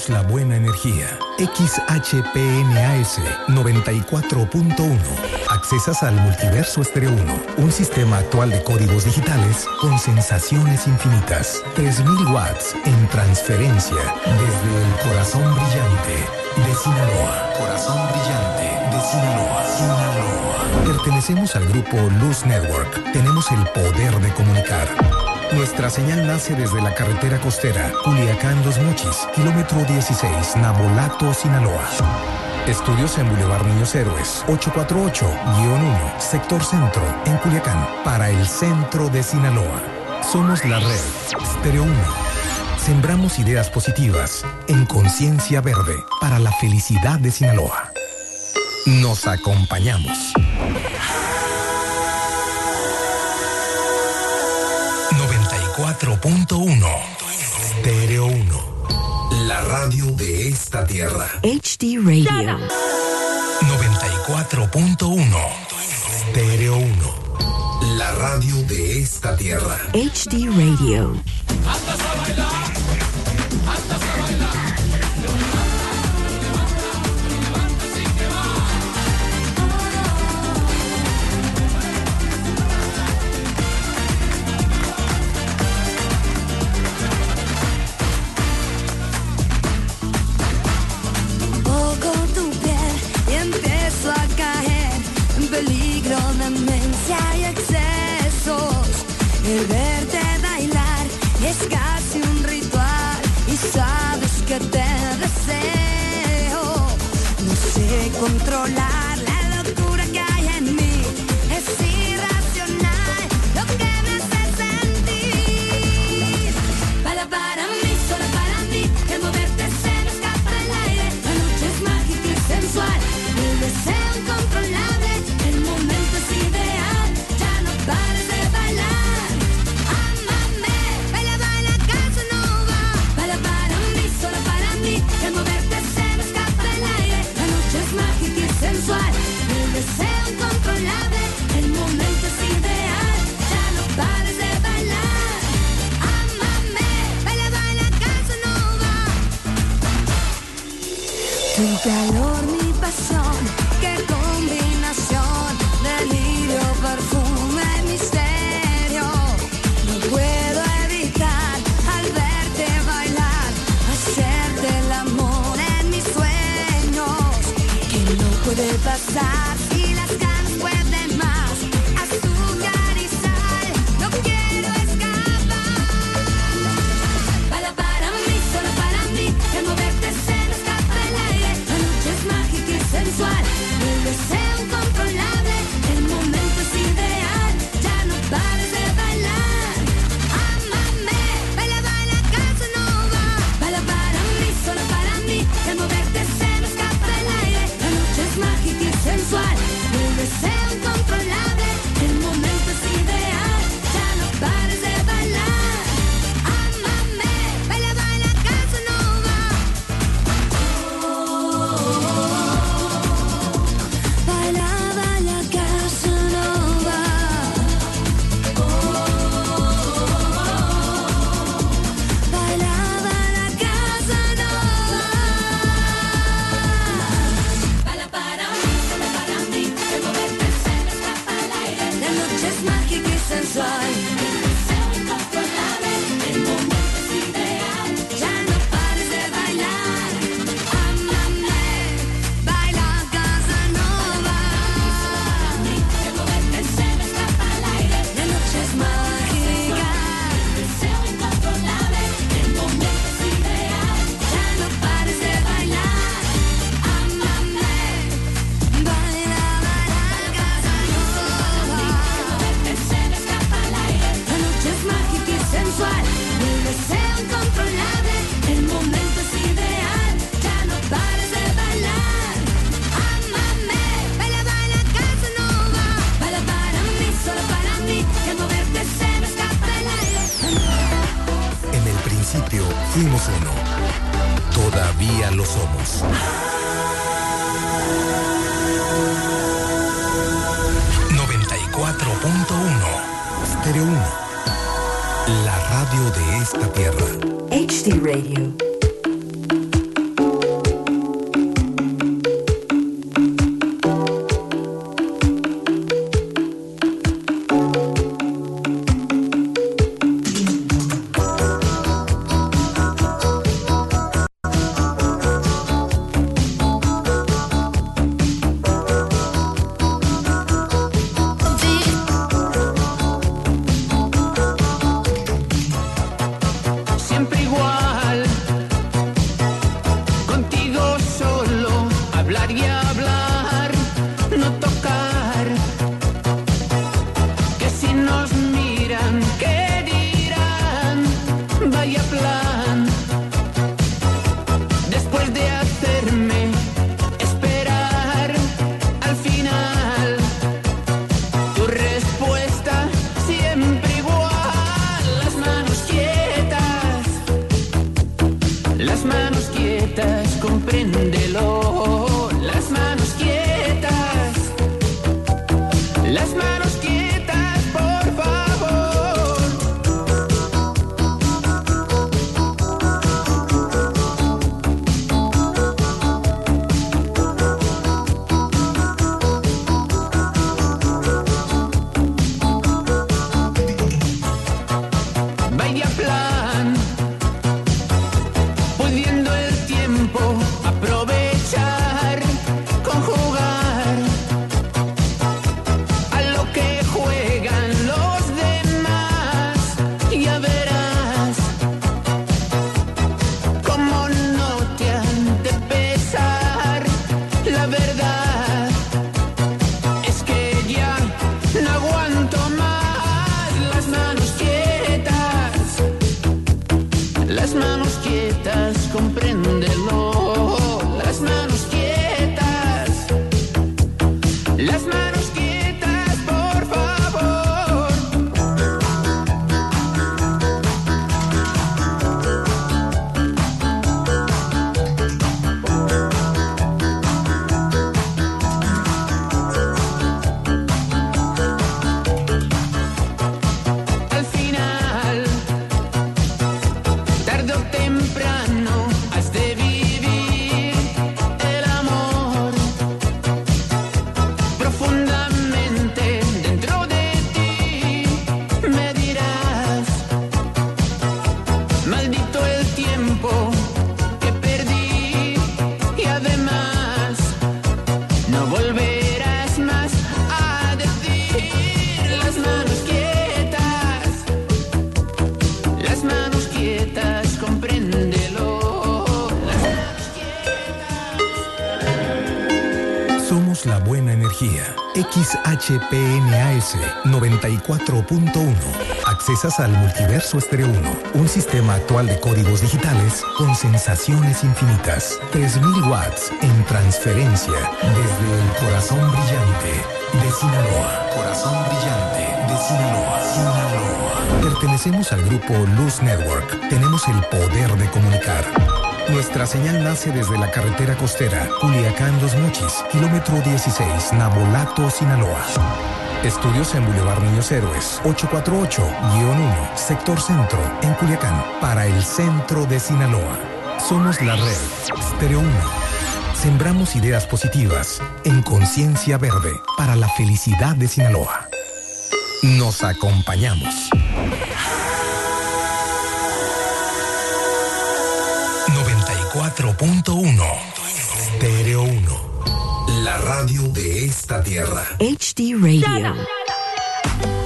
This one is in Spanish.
somos la buena energía. XHPNAS 94.1. Accesas al Multiverso Estéreo 1, un sistema actual de códigos digitales con sensaciones infinitas. 3000 watts en transferencia desde el corazón brillante de Sinaloa. Corazón brillante de Sinaloa. Pertenecemos al grupo Luz Network. Tenemos el poder de comunicar. Nuestra señal nace desde la carretera costera Culiacán Los Mochis, kilómetro 16, Nabolato, Sinaloa. Estudios en Boulevard Niños Héroes, 848-1, sector centro, en Culiacán, para el centro de Sinaloa. Somos la red Estéreo 1. Sembramos ideas positivas en conciencia verde para la felicidad de Sinaloa. Nos acompañamos. 94.1 Estéreo 1. La radio de esta tierra. HD Radio. 94.1 Estéreo 1. La radio de esta tierra. HD Radio. Andas a bailar, andas a bailar. Peligro, demencia y excesos. El verte bailar es casi un ritual y sabes que te deseo. No sé controlar la locura que hay en mí. Es irracional lo que me hace sentir. Baila para mí, solo para mí. El moverte se me escapa el aire. La noche es mágica y sensual. El deseo incontrolable. Sensual, el deseo incontrolable, el momento es ideal, ya no pares de bailar. Ámame, baila, baila, Casanova. Tu calor, mi pasión, qué combinación, delirio, perfume, misterio. No puedo evitar al verte bailar, hacerte el amor en mis sueños. Puede pasar si las ganas pueden más. Azúcar y sal, no quiero escapar. Baila para mí, solo para mí. El moverte se me escapa el aire. La noche es mágica y sensual. El deseo incontrolable. El momento es ideal. Ya no pares de bailar. Ámame, baila, baila, Casanova. Baila para mí, solo para mí. El moverte se me escapa el aire. Es mágica y sensual, el deseo incontrolable, el momento es ideal, ya no pares de bailar. Ámame, baila, baila, Casanova. Baila, baila, Casanova. Baila, baila, Casanova. Es mágica y sensual. El deseo incontrolable. El momento es ideal. Ya no pares de bailar. Ámame, baila, Casanova. El moverte se me escapa al aire. La noche es mágica. El deseo incontrolable. El momento es ideal. Ya no pares de bailar. Ámame, baila, baila, Casanova. Se me escapa al aire. La noche es mágica y sensual. El deseo incontrolable. El momento es ideal. Ya no pares de bailar. Ámame, baila, baila, Casanova. Baila para mí, solo para mí. El moverte se me escapa al aire. En el principio fuimos uno. Todavía lo somos. 94.1 Estéreo 1. La radio de esta tierra. HD Radio. Mediaplan, pudiendo el tiempo aprovechar, conjugar a lo que juegan los demás. Ya verás cómo no te han de pesar. La verdad es que ya no aguanto más. Las manos quietas, compréndelo. Las manos quietas, por favor. Al final, tarde o temprano, has de vivir el amor profundamente dentro de ti. Me dirás, maldito el tiempo que perdí, y además no volverás más a decir. Las manos quietas, compréndelo. Las manos quietas. Somos la buena energía. XHPNAS 94.1. Accesas al Multiverso Estéreo 1, un sistema actual de códigos digitales con sensaciones infinitas. 3000 watts en transferencia desde el corazón brillante de Sinaloa. Corazón brillante de Sinaloa. Pertenecemos al grupo Luz Network. Tenemos el poder de comunicar. Nuestra señal nace desde la carretera costera Culiacán Los Mochis, kilómetro 16, Nabolato, Sinaloa. Estudios en Boulevard Niños Héroes, 848-1, sector centro, en Culiacán, para el centro de Sinaloa. Somos la red Estéreo 1. Sembramos ideas positivas en conciencia verde para la felicidad de Sinaloa. Nos acompañamos. 94.1 Estéreo 1. La radio de esta tierra. HD Radio.